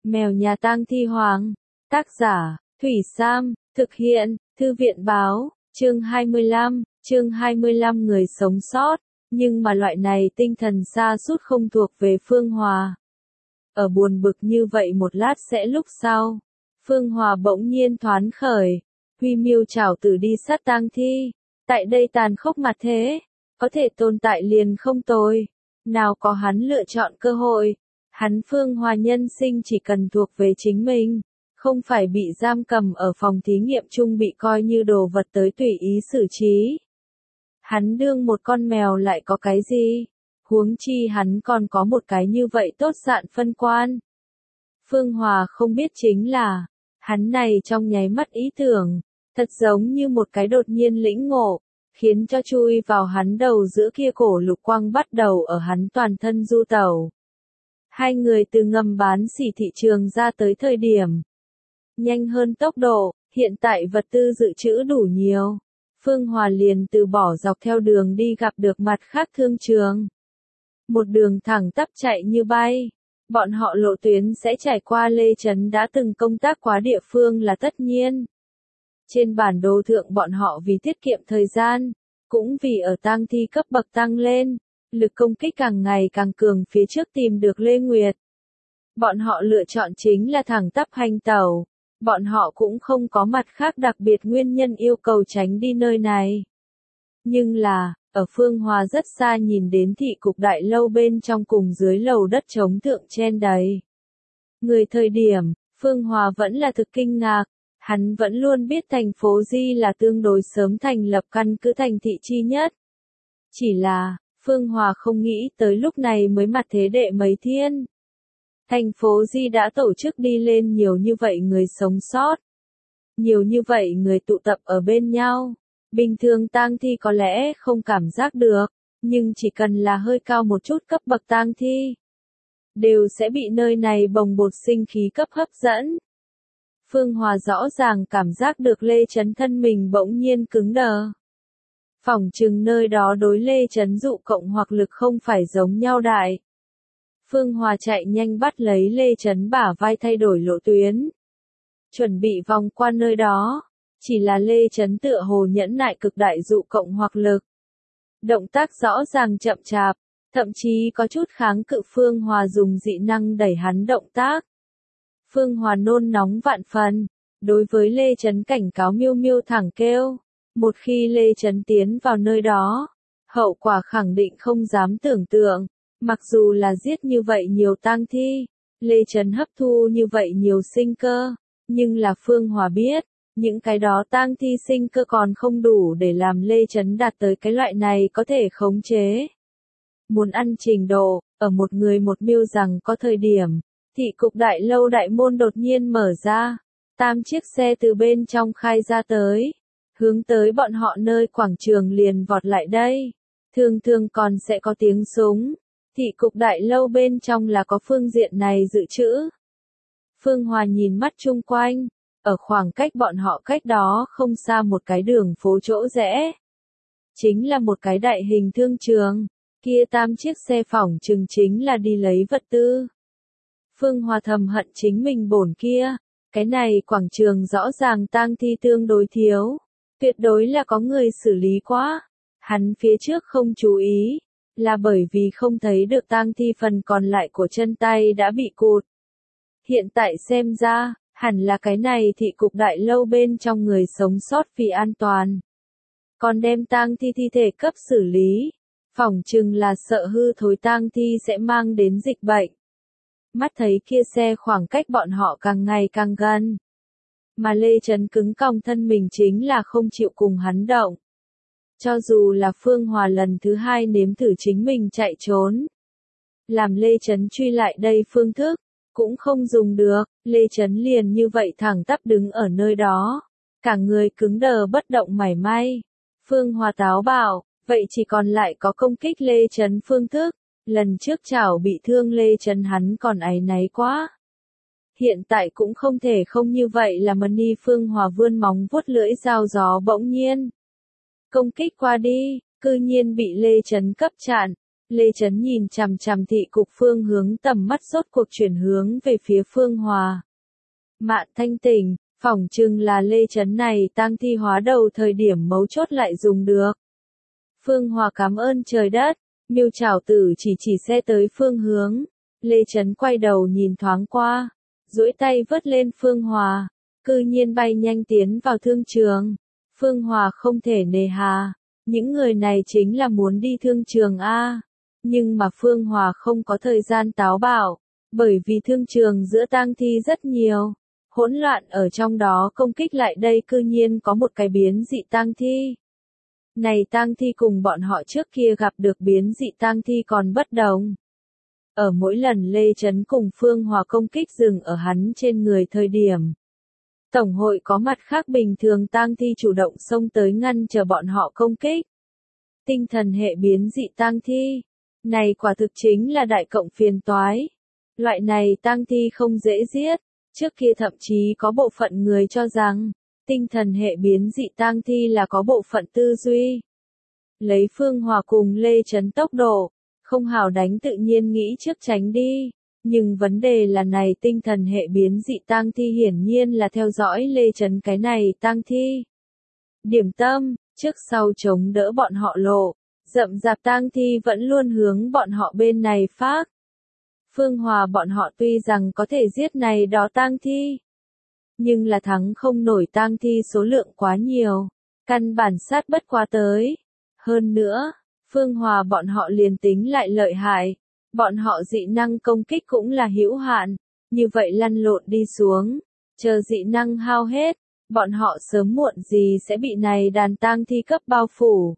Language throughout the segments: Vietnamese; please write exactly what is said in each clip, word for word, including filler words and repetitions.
Mèo nhà tang thi hoàng. Tác giả, Thủy Sam, thực hiện, Thư viện báo, chương hai mươi lăm, chương hai mươi lăm người sống sót, nhưng mà loại này tinh thần sa sút không thuộc về Phương Hòa. Ở buồn bực như vậy một lát sẽ lúc sau, Phương Hòa bỗng nhiên thoáng khởi, huy mưu trảo tử đi sát tang thi, tại đây tàn khốc mặt thế, có thể tồn tại liền không tồi, nào có hắn lựa chọn cơ hội. Hắn Phương Hòa nhân sinh chỉ cần thuộc về chính mình, không phải bị giam cầm ở phòng thí nghiệm chung bị coi như đồ vật tới tùy ý xử trí. Hắn đương một con mèo lại có cái gì? Huống chi hắn còn có một cái như vậy tốt dạn phân quan. Phương Hòa không biết chính là, hắn này trong nháy mắt ý tưởng, thật giống như một cái đột nhiên lĩnh ngộ, khiến cho chui vào hắn đầu giữa kia cổ lục quang bắt đầu ở hắn toàn thân du tẩu. Hai người từ ngầm bán xỉ thị trường ra tới thời điểm nhanh hơn tốc độ, hiện tại vật tư dự trữ đủ nhiều. Phương Hòa liền từ bỏ dọc theo đường đi gặp được mặt khác thương trường. Một đường thẳng tắp chạy như bay. Bọn họ lộ tuyến sẽ trải qua Lê Trấn đã từng công tác quá địa phương là tất nhiên. Trên bản đồ thượng bọn họ vì tiết kiệm thời gian, cũng vì ở tang thi cấp bậc tăng lên, lực công kích càng ngày càng cường phía trước tìm được Lê Nguyệt. Bọn họ lựa chọn chính là thẳng tắp hành tẩu. Bọn họ cũng không có mặt khác đặc biệt nguyên nhân yêu cầu tránh đi nơi này. Nhưng là, ở Phương Hòa rất xa nhìn đến thị cục đại lâu bên trong cùng dưới lầu đất trống thượng chen đầy người thời điểm, Phương Hòa vẫn là thực kinh ngạc. Hắn vẫn luôn biết thành phố Di là tương đối sớm thành lập căn cứ thành thị chi nhất. Chỉ là, Phương Hòa không nghĩ tới lúc này mới mặt thế đệ mấy thiên. Thành phố Di đã tổ chức đi lên nhiều như vậy người sống sót. Nhiều như vậy người tụ tập ở bên nhau. Bình thường tang thi có lẽ không cảm giác được, nhưng chỉ cần là hơi cao một chút cấp bậc tang thi, đều sẽ bị nơi này bồng bột sinh khí cấp hấp dẫn. Phương Hòa rõ ràng cảm giác được Lê Trấn thân mình bỗng nhiên cứng đờ. Phỏng chừng nơi đó đối Lê Trấn dụ cộng hoặc lực không phải giống nhau đại. Phương Hòa chạy nhanh bắt lấy Lê Trấn bả vai thay đổi lộ tuyến. Chuẩn bị vòng qua nơi đó. Chỉ là Lê Trấn tựa hồ nhẫn nại cực đại dụ cộng hoặc lực. Động tác rõ ràng chậm chạp, thậm chí có chút kháng cự Phương Hòa dùng dị năng đẩy hắn động tác. Phương Hòa nôn nóng vạn phần, đối với Lê Trấn cảnh cáo miêu miêu thẳng kêu. Một khi Lê Trấn tiến vào nơi đó, hậu quả khẳng định không dám tưởng tượng. Mặc dù là giết như vậy nhiều tang thi, Lê Trấn hấp thu như vậy nhiều sinh cơ, nhưng là Phương Hòa biết, những cái đó tang thi sinh cơ còn không đủ để làm Lê Trấn đạt tới cái loại này có thể khống chế. Muốn ăn trình độ, ở một người một miêu rằng có thời điểm, thị cục đại lâu đại môn đột nhiên mở ra, tam chiếc xe từ bên trong khai ra tới, hướng tới bọn họ nơi quảng trường liền vọt lại đây, thường thường còn sẽ có tiếng súng. Thị cục đại lâu bên trong là có phương diện này dự trữ. Phương Hòa nhìn mắt chung quanh, ở khoảng cách bọn họ cách đó không xa một cái đường phố chỗ rẽ. Chính là một cái đại hình thương trường, kia tam chiếc xe phỏng chừng chính là đi lấy vật tư. Phương Hòa thầm hận chính mình bổn kia, cái này quảng trường rõ ràng tang thi tương đối thiếu, tuyệt đối là có người xử lý quá. Hắn phía trước không chú ý, là bởi vì không thấy được tang thi phần còn lại của chân tay đã bị cụt. Hiện tại xem ra, hẳn là cái này thị cục đại lâu bên trong người sống sót vì an toàn. Còn đem tang thi thi thể cấp xử lý, phỏng chừng là sợ hư thối tang thi sẽ mang đến dịch bệnh. Mắt thấy kia xe khoảng cách bọn họ càng ngày càng gần. Mà Lê Trấn cứng còng thân mình chính là không chịu cùng hắn động. Cho dù là Phương Hòa lần thứ hai nếm thử chính mình chạy trốn. Làm Lê Trấn truy lại đây phương thức, cũng không dùng được, Lê Trấn liền như vậy thẳng tắp đứng ở nơi đó. Cả người cứng đờ bất động mảy may. Phương Hòa táo bạo, vậy chỉ còn lại có công kích Lê Trấn phương thức. Lần trước chảo bị thương Lê Trấn hắn còn áy náy quá. Hiện tại cũng không thể không như vậy là Mani Phương Hòa vươn móng vuốt lưỡi dao gió bỗng nhiên. Công kích qua đi, cư nhiên bị Lê Trấn cấp chặn. Lê Chấn nhìn chằm chằm thị cục phương hướng, tầm mắt rốt cuộc chuyển hướng về phía Phương Hòa. Mạn Thanh tỉnh, phỏng chừng là Lê Chấn này tang thi hóa đầu thời điểm mấu chốt lại dùng được. Phương Hòa cảm ơn trời đất, Miêu Trảo Tử chỉ chỉ xe tới phương hướng. Lê Chấn quay đầu nhìn thoáng qua, duỗi tay vớt lên Phương Hòa, cư nhiên bay nhanh tiến vào thương trường. Phương Hòa không thể nề hà, những người này chính là muốn đi thương trường a. Nhưng mà Phương Hòa không có thời gian táo bạo, bởi vì thương trường giữa tang thi rất nhiều, hỗn loạn ở trong đó công kích lại đây cư nhiên có một cái biến dị tang thi. Này tang thi cùng bọn họ trước kia gặp được biến dị tang thi còn bất đồng. Ở mỗi lần Lê Chấn cùng Phương Hòa công kích dừng ở hắn trên người thời điểm, Tổng hội có mặt khác bình thường tang thi chủ động xông tới ngăn chờ bọn họ công kích. Tinh thần hệ biến dị tang thi, này quả thực chính là đại cộng phiền toái. Loại này tang thi không dễ giết, trước kia thậm chí có bộ phận người cho rằng, tinh thần hệ biến dị tang thi là có bộ phận tư duy. Lấy Phương Hòa cùng Lê Chấn tốc độ, không hảo đánh tự nhiên nghĩ trước tránh đi. Nhưng vấn đề là này tinh thần hệ biến dị tang thi hiển nhiên là theo dõi Lê Chấn cái này tang thi. Điểm tâm, trước sau chống đỡ bọn họ lộ, rậm rạp tang thi vẫn luôn hướng bọn họ bên này phát. Phương Hòa bọn họ tuy rằng có thể giết này đó tang thi, nhưng là thắng không nổi tang thi số lượng quá nhiều, căn bản sát bất quá tới. Hơn nữa, Phương Hòa bọn họ liền tính lại lợi hại, bọn họ dị năng công kích cũng là hữu hạn, như vậy lăn lộn đi xuống, chờ dị năng hao hết, bọn họ sớm muộn gì sẽ bị này đàn tang thi cấp bao phủ.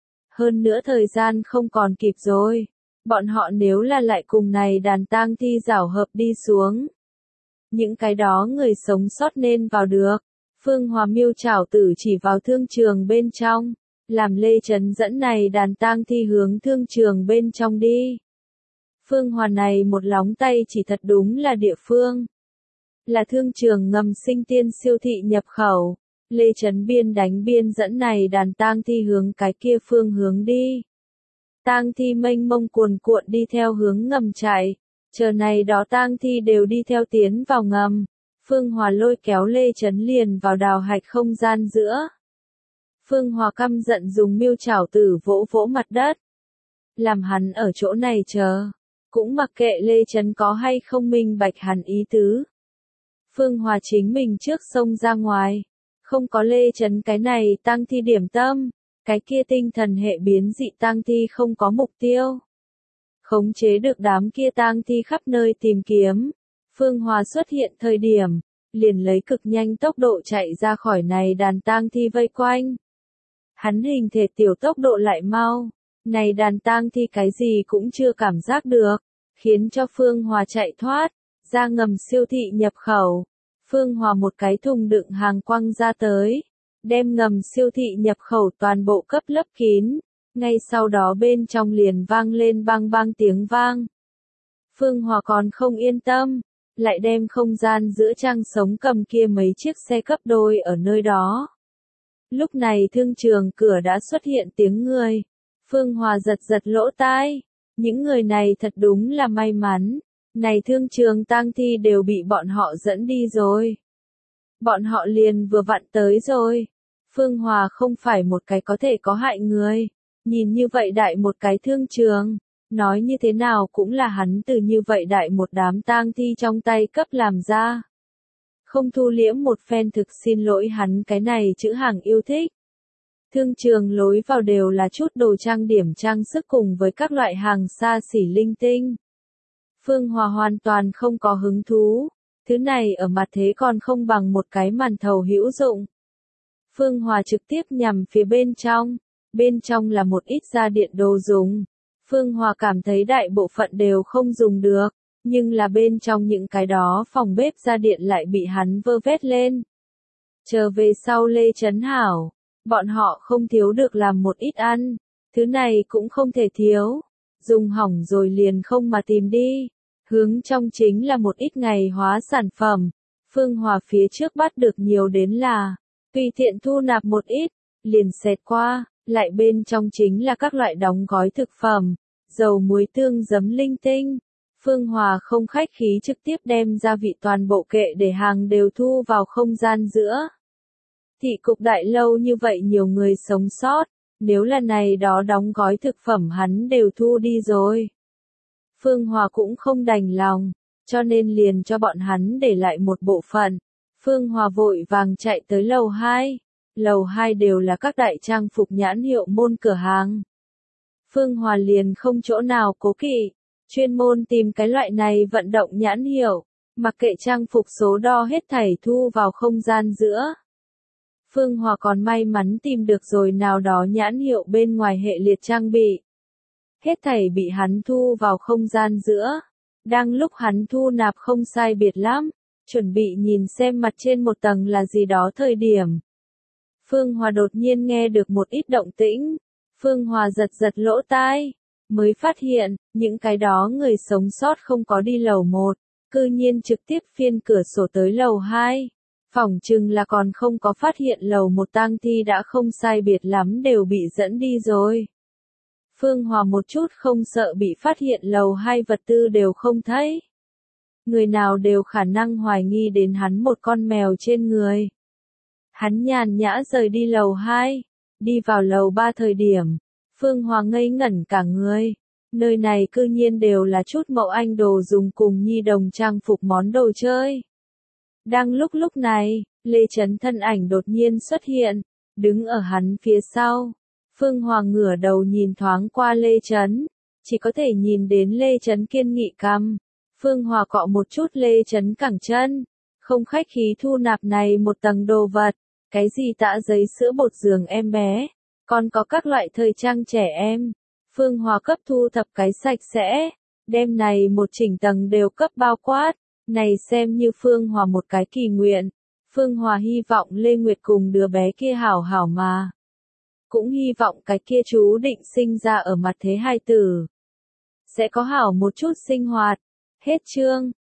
Hơn nữa thời gian không còn kịp rồi, bọn họ nếu là lại cùng này đàn tang thi giảo hợp đi xuống, những cái đó người sống sót nên vào được. Phương Hòa Miêu Trảo Tử chỉ vào thương trường bên trong, làm Lê Chấn dẫn này đàn tang thi hướng thương trường bên trong đi. Phương Hòa này một lóng tay chỉ thật đúng là địa phương, là thương trường ngầm sinh tiên siêu thị nhập khẩu. Lê Chấn biên đánh biên dẫn này đàn tang thi hướng cái kia phương hướng đi. Tang thi mênh mông cuồn cuộn đi theo hướng ngầm chạy, chờ này đó tang thi đều đi theo tiến vào ngầm. Phương Hòa lôi kéo Lê Chấn liền vào đào hạch không gian giữa. Phương Hòa căm giận dùng Miêu Trảo Tử vỗ vỗ mặt đất, làm hắn ở chỗ này chờ, cũng mặc kệ Lê Chấn có hay không minh bạch hắn ý tứ. Phương Hòa chính mình trước xông ra ngoài, không có Lê Chấn cái này tang thi điểm tâm, cái kia tinh thần hệ biến dị tang thi không có mục tiêu. Khống chế được đám kia tang thi khắp nơi tìm kiếm. Phương Hòa xuất hiện thời điểm, liền lấy cực nhanh tốc độ chạy ra khỏi này đàn tang thi vây quanh. Hắn hình thể tiểu tốc độ lại mau, này đàn tang thi cái gì cũng chưa cảm giác được, khiến cho Phương Hòa chạy thoát, ra ngầm siêu thị nhập khẩu. Phương Hòa một cái thùng đựng hàng quăng ra tới, đem ngầm siêu thị nhập khẩu toàn bộ cấp lấp kín, ngay sau đó bên trong liền vang lên bang bang tiếng vang. Phương Hòa còn không yên tâm, lại đem không gian giữa trang sống cầm kia mấy chiếc xe cấp đôi ở nơi đó. Lúc này thương trường cửa đã xuất hiện tiếng người. Phương Hòa giật giật lỗ tai, những người này thật đúng là may mắn, này thương trường tang thi đều bị bọn họ dẫn đi rồi. Bọn họ liền vừa vặn tới rồi. Phương Hòa không phải một cái có thể có hại người, nhìn như vậy đại một cái thương trường, nói như thế nào cũng là hắn từ như vậy đại một đám tang thi trong tay cấp làm ra. Không thu liễm một phen thực xin lỗi hắn cái này chữ hàng yêu thích. Thương trường lối vào đều là chút đồ trang điểm trang sức cùng với các loại hàng xa xỉ linh tinh. Phương Hòa hoàn toàn không có hứng thú, thứ này ở mặt thế còn không bằng một cái màn thầu hữu dụng. Phương Hòa trực tiếp nhằm phía bên trong, bên trong là một ít gia điện đồ dùng. Phương Hòa cảm thấy đại bộ phận đều không dùng được, nhưng là bên trong những cái đó phòng bếp gia điện lại bị hắn vơ vét lên. Chờ về sau Lê Chấn hảo, bọn họ không thiếu được làm một ít ăn, thứ này cũng không thể thiếu, dùng hỏng rồi liền không mà tìm đi. Hướng trong chính là một ít ngày hóa sản phẩm, Phương Hòa phía trước bắt được nhiều đến là, tùy tiện thu nạp một ít, liền xẹt qua, lại bên trong chính là các loại đóng gói thực phẩm, dầu muối tương giấm linh tinh. Phương Hòa không khách khí trực tiếp đem gia vị toàn bộ kệ để hàng đều thu vào không gian giữa. Thị cục đại lâu như vậy nhiều người sống sót, nếu là này đó đóng gói thực phẩm hắn đều thu đi rồi. Phương Hòa cũng không đành lòng, cho nên liền cho bọn hắn để lại một bộ phận. Phương Hòa vội vàng chạy tới lầu hai. Lầu hai đều là các đại trang phục nhãn hiệu môn cửa hàng. Phương Hòa liền không chỗ nào cố kỵ, chuyên môn tìm cái loại này vận động nhãn hiệu, mặc kệ trang phục số đo hết thảy thu vào không gian giữa. Phương Hòa còn may mắn tìm được rồi nào đó nhãn hiệu bên ngoài hệ liệt trang bị. Hết thảy bị hắn thu vào không gian giữa. Đang lúc hắn thu nạp không sai biệt lắm, chuẩn bị nhìn xem mặt trên một tầng là gì đó thời điểm. Phương Hòa đột nhiên nghe được một ít động tĩnh. Phương Hòa giật giật lỗ tai, mới phát hiện, những cái đó người sống sót không có đi lầu một, cư nhiên trực tiếp phiên cửa sổ tới lầu hai. Phỏng chừng là còn không có phát hiện lầu một tang thi đã không sai biệt lắm đều bị dẫn đi rồi. Phương Hòa một chút không sợ bị phát hiện lầu hai vật tư đều không thấy. Người nào đều khả năng hoài nghi đến hắn một con mèo trên người. Hắn nhàn nhã rời đi lầu hai, đi vào lầu ba thời điểm. Phương Hòa ngây ngẩn cả người. Nơi này cư nhiên đều là chút mẫu anh đồ dùng cùng nhi đồng trang phục món đồ chơi. Đang lúc lúc này, Lê Chấn thân ảnh đột nhiên xuất hiện, đứng ở hắn phía sau. Phương Hòa ngửa đầu nhìn thoáng qua Lê Chấn, chỉ có thể nhìn đến Lê Chấn kiên nghị cằm. Phương Hòa cọ một chút Lê Chấn cẳng chân, không khách khí thu nạp này một tầng đồ vật, cái gì tã giấy sữa bột giường em bé, còn có các loại thời trang trẻ em. Phương Hòa cấp thu thập cái sạch sẽ, đem này một chỉnh tầng đều cấp bao quát, này xem như Phương Hòa một cái kỳ nguyện. Phương Hòa hy vọng Lê Nguyệt cùng đứa bé kia hảo hảo mà. Cũng hy vọng cái kia chú định sinh ra ở mặt thế hai tử sẽ có hảo một chút sinh hoạt. Hết chương.